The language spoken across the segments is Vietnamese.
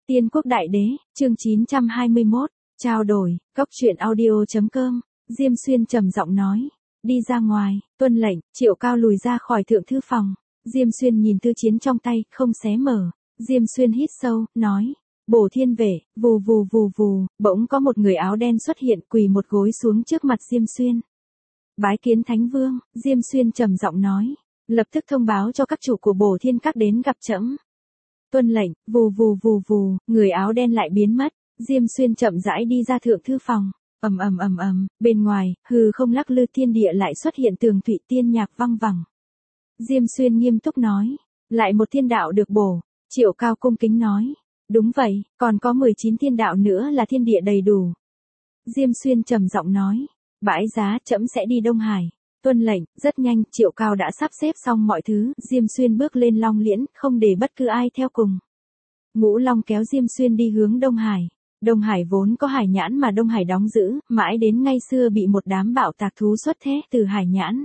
Tiên quốc đại đế, chương 921, trao đổi, cốc truyện audio.com, Diêm Xuyên trầm giọng nói. Đi ra ngoài, tuân lệnh, Triệu Cao lùi ra khỏi thượng thư phòng. Diêm Xuyên nhìn thư chiến trong tay, không xé mở. Diêm Xuyên hít sâu, nói. Bổ thiên vệ, vù vù vù vù, bỗng có một người áo đen xuất hiện quỳ một gối xuống trước mặt Diêm Xuyên. Bái kiến Thánh Vương, Diêm Xuyên trầm giọng nói. Lập tức thông báo cho các chủ của Bổ Thiên Các đến gặp trẫm. Tuân lệnh, vù vù vù vù, người áo đen lại biến mất. Diêm Xuyên chậm rãi đi ra thượng thư phòng. Bên ngoài, hư không lắc lư, thiên địa lại xuất hiện tường thụy tiên nhạc văng vẳng. Diêm Xuyên nghiêm túc nói. Lại một thiên đạo được bổ. Triệu Cao cung kính nói. Đúng vậy, còn có 19 thiên đạo nữa là thiên địa đầy đủ. Diêm Xuyên trầm giọng nói. Bãi giá, trẫm sẽ đi Đông Hải. Tuân lệnh, rất nhanh, Triệu Cao đã sắp xếp xong mọi thứ, Diêm Xuyên bước lên Long Liễn, không để bất cứ ai theo cùng. Ngũ Long kéo Diêm Xuyên đi hướng Đông Hải. Đông Hải vốn có hải nhãn mà Đông Hải đóng giữ, mãi đến ngay xưa bị một đám bạo tạc thú xuất thế từ hải nhãn.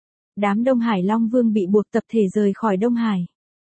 Đám Đông Hải Long Vương bị buộc tập thể rời khỏi Đông Hải.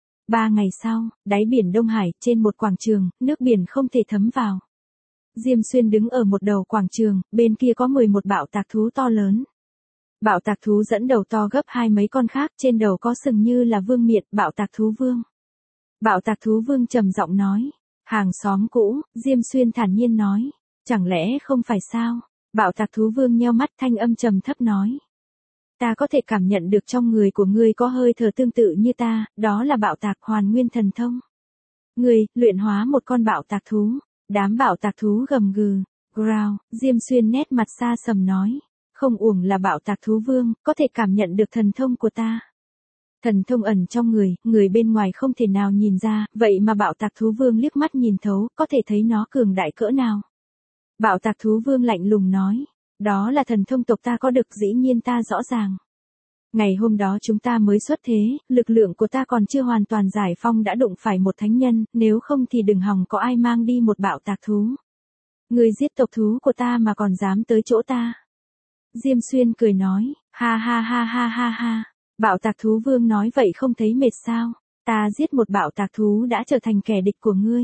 3 ngày sau, đáy biển Đông Hải, trên một quảng trường, nước biển không thể thấm vào. Diêm Xuyên đứng ở một đầu quảng trường, bên kia có 11 bạo tạc thú to lớn. Bạo tạc thú dẫn đầu to gấp hai mấy con khác, trên đầu có sừng như là vương miện, bạo tạc thú vương. Bạo tạc thú vương trầm giọng nói. Hàng xóm cũ, Diêm Xuyên thản nhiên nói. Chẳng lẽ không phải sao? Bạo tạc thú vương nheo mắt, thanh âm trầm thấp nói. Ta có thể cảm nhận được trong người của ngươi có hơi thở tương tự như ta, đó là bạo tạc hoàn nguyên thần thông. Ngươi, luyện hóa một con bạo tạc thú. Đám bạo tạc thú gầm gừ, growl, Diêm Xuyên nét mặt xa sầm nói. Không uổng là bạo tạc thú vương, có thể cảm nhận được thần thông của ta. Thần thông ẩn trong người bên ngoài không thể nào nhìn ra, vậy mà bạo tạc thú vương liếc mắt nhìn thấu, có thể thấy nó cường đại cỡ nào. Bạo tạc thú vương lạnh lùng nói, đó là thần thông tộc ta có được, dĩ nhiên ta rõ ràng. Ngày hôm đó chúng ta mới xuất thế, lực lượng của ta còn chưa hoàn toàn giải phong đã đụng phải một thánh nhân, nếu không thì đừng hòng có ai mang đi một bạo tạc thú. Người giết tộc thú của ta mà còn dám tới chỗ ta. Diêm Xuyên cười nói, ha ha ha ha ha ha. Bạo tạc thú vương nói vậy không thấy mệt sao? Ta giết một bạo tạc thú đã trở thành kẻ địch của ngươi.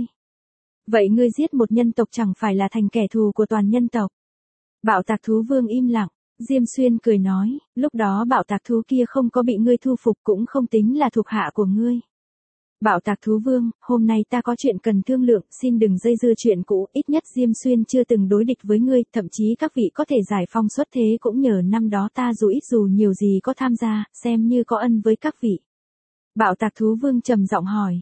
Vậy ngươi giết một nhân tộc chẳng phải là thành kẻ thù của toàn nhân tộc? Bạo tạc thú vương im lặng. Diêm Xuyên cười nói, lúc đó bạo tạc thú kia không có bị ngươi thu phục cũng không tính là thuộc hạ của ngươi. Bạo tạc thú vương, hôm nay ta có chuyện cần thương lượng, xin đừng dây dưa chuyện cũ, ít nhất Diêm Xuyên chưa từng đối địch với ngươi, thậm chí các vị có thể giải phong xuất thế cũng nhờ năm đó ta dù ít dù nhiều gì có tham gia, xem như có ân với các vị. Bạo tạc thú vương trầm giọng hỏi,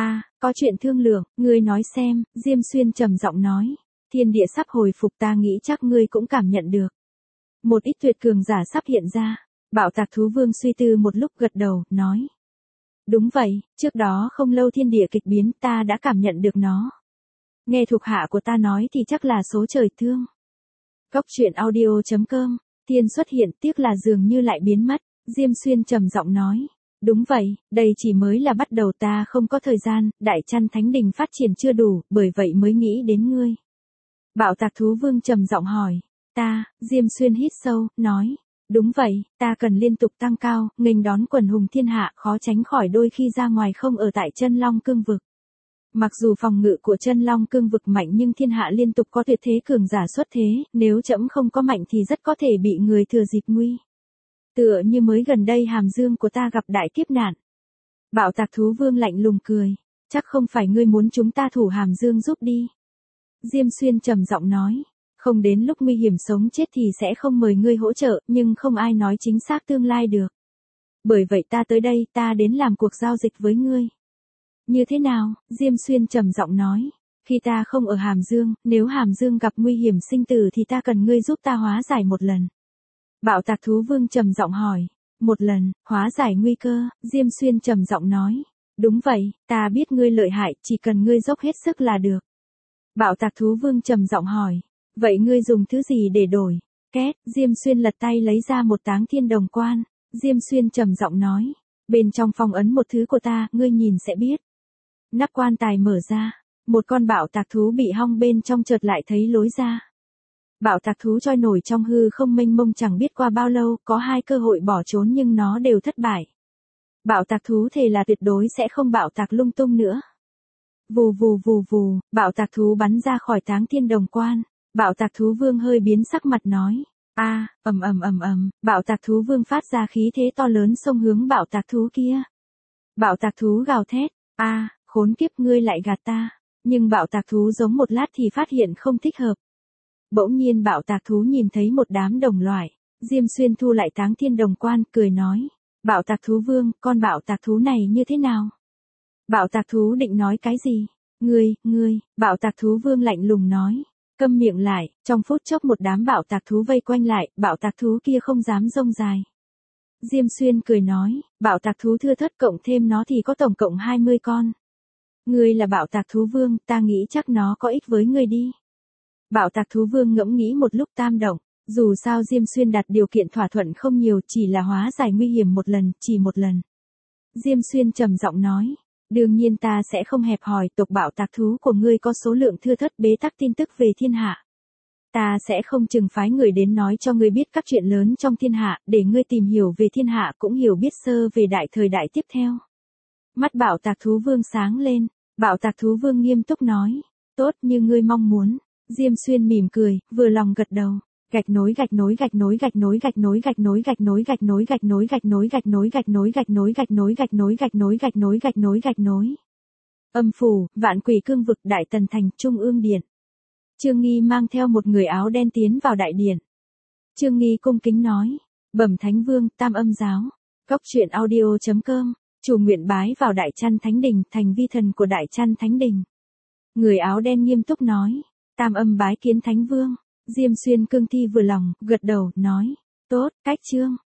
có chuyện thương lượng, ngươi nói xem, Diêm Xuyên trầm giọng nói, thiên địa sắp hồi phục, ta nghĩ chắc ngươi cũng cảm nhận được. Một ít tuyệt cường giả sắp hiện ra. Bạo tạc thú vương suy tư một lúc gật đầu, nói. Đúng vậy, trước đó không lâu thiên địa kịch biến, ta đã cảm nhận được nó. Nghe thuộc hạ của ta nói thì chắc là số trời thương. Cốc truyện audio.com, thiên xuất hiện, tiếc là dường như lại biến mất. Diêm Xuyên trầm giọng nói. Đúng vậy, đây chỉ mới là bắt đầu, ta không có thời gian, Đại Chăn Thánh Đình phát triển chưa đủ, bởi vậy mới nghĩ đến ngươi. Bạo tạc thú vương trầm giọng hỏi. Diêm Xuyên hít sâu, nói. Đúng vậy, ta cần liên tục tăng cao, nghênh đón quần hùng thiên hạ, khó tránh khỏi đôi khi ra ngoài không ở tại chân Long Cương Vực. Mặc dù phòng ngự của chân Long Cương Vực mạnh nhưng thiên hạ liên tục có tuyệt thế cường giả xuất thế, nếu trẫm không có mạnh thì rất có thể bị người thừa dịp nguy. Tựa như mới gần đây Hàm Dương của ta gặp đại kiếp nạn. Bạo tạc thú vương lạnh lùng cười. Chắc không phải ngươi muốn chúng ta thủ Hàm Dương giúp đi. Diêm Xuyên trầm giọng nói. Không đến lúc nguy hiểm sống chết thì sẽ không mời ngươi hỗ trợ, nhưng không ai nói chính xác tương lai được. Bởi vậy ta tới đây, ta đến làm cuộc giao dịch với ngươi. Như thế nào? Diêm Xuyên trầm giọng nói. Khi ta không ở Hàm Dương, nếu Hàm Dương gặp nguy hiểm sinh tử thì ta cần ngươi giúp ta hóa giải một lần. Bạo tạc thú vương trầm giọng hỏi. Một lần, hóa giải nguy cơ, Diêm Xuyên trầm giọng nói. Đúng vậy, ta biết ngươi lợi hại, chỉ cần ngươi dốc hết sức là được. Bạo tạc thú vương trầm giọng hỏi. Vậy ngươi dùng thứ gì để đổi? Két, Diêm Xuyên lật tay lấy ra một táng thiên đồng quan. Diêm Xuyên trầm giọng nói. Bên trong phong ấn một thứ của ta, ngươi nhìn sẽ biết. Nắp quan tài mở ra. Một con bạo tạc thú bị hong bên trong chợt lại thấy lối ra. Bạo tạc thú trôi nổi trong hư không mênh mông, chẳng biết qua bao lâu, có 2 cơ hội bỏ trốn nhưng nó đều thất bại. Bạo tạc thú thề là tuyệt đối sẽ không bạo tạc lung tung nữa. Vù vù vù vù, bạo tạc thú bắn ra khỏi Táng Thiên Đồng Quan. Bạo tạc thú vương hơi biến sắc mặt nói. Bạo tạc thú vương phát ra khí thế to lớn xông hướng bạo tạc thú kia. Bạo tạc thú gào thét. Khốn kiếp, ngươi lại gạt ta. Nhưng bạo tạc thú giống một lát thì phát hiện không thích hợp. Bỗng nhiên bạo tạc thú nhìn thấy một đám đồng loại. Diêm Xuyên thu lại Táng Thiên Đồng Quan, cười nói. Bạo tạc thú vương, con bạo tạc thú này như thế nào? Bạo tạc thú định nói cái gì? Ngươi, bạo tạc thú vương lạnh lùng nói. Câm miệng lại, trong phút chốc một đám bạo tạc thú vây quanh lại, bạo tạc thú kia không dám rông dài. Diêm Xuyên cười nói, bạo tạc thú thưa thớt cộng thêm nó thì có tổng cộng 20 con. Ngươi là bạo tạc thú vương, ta nghĩ chắc nó có ích với ngươi đi. Bạo tạc thú vương ngẫm nghĩ một lúc tam động, dù sao Diêm Xuyên đặt điều kiện thỏa thuận không nhiều, chỉ là hóa giải nguy hiểm một lần, chỉ một lần. Diêm Xuyên trầm giọng nói, đương nhiên ta sẽ không hẹp hòi, tộc bạo tạc thú của ngươi có số lượng thưa thớt bế tắc tin tức về thiên hạ. Ta sẽ không chừng phái người đến nói cho ngươi biết các chuyện lớn trong thiên hạ, để ngươi tìm hiểu về thiên hạ cũng hiểu biết sơ về đại thời đại tiếp theo. Mắt bạo tạc thú vương sáng lên, bạo tạc thú vương nghiêm túc nói, tốt như ngươi mong muốn. Diêm Xuyên mỉm cười, vừa lòng gật đầu. Gạch nối gạch nối gạch nối gạch nối gạch nối gạch nối gạch nối gạch nối gạch nối gạch nối gạch nối gạch nối gạch nối gạch nối gạch nối gạch nối gạch nối gạch nối gạch nối. Âm phủ, Vạn Quỷ Cương vực, Đại Tần Thành, Trung ương điện. Trương Nghi mang theo một người áo đen tiến vào đại điện. Trương Nghi cung kính nói, bẩm Thánh Vương, Tam Âm giáo. Cốc truyện audio.com, chủ nguyện bái vào Đại Chăn Thánh Đình, thành vi thần của Đại Chăn Thánh Đình. Người áo đen nghiêm túc nói, Tam Âm bái kiến Thánh Vương. Diêm Xuyên cương thi vừa lòng, gật đầu, nói, tốt, cách chương.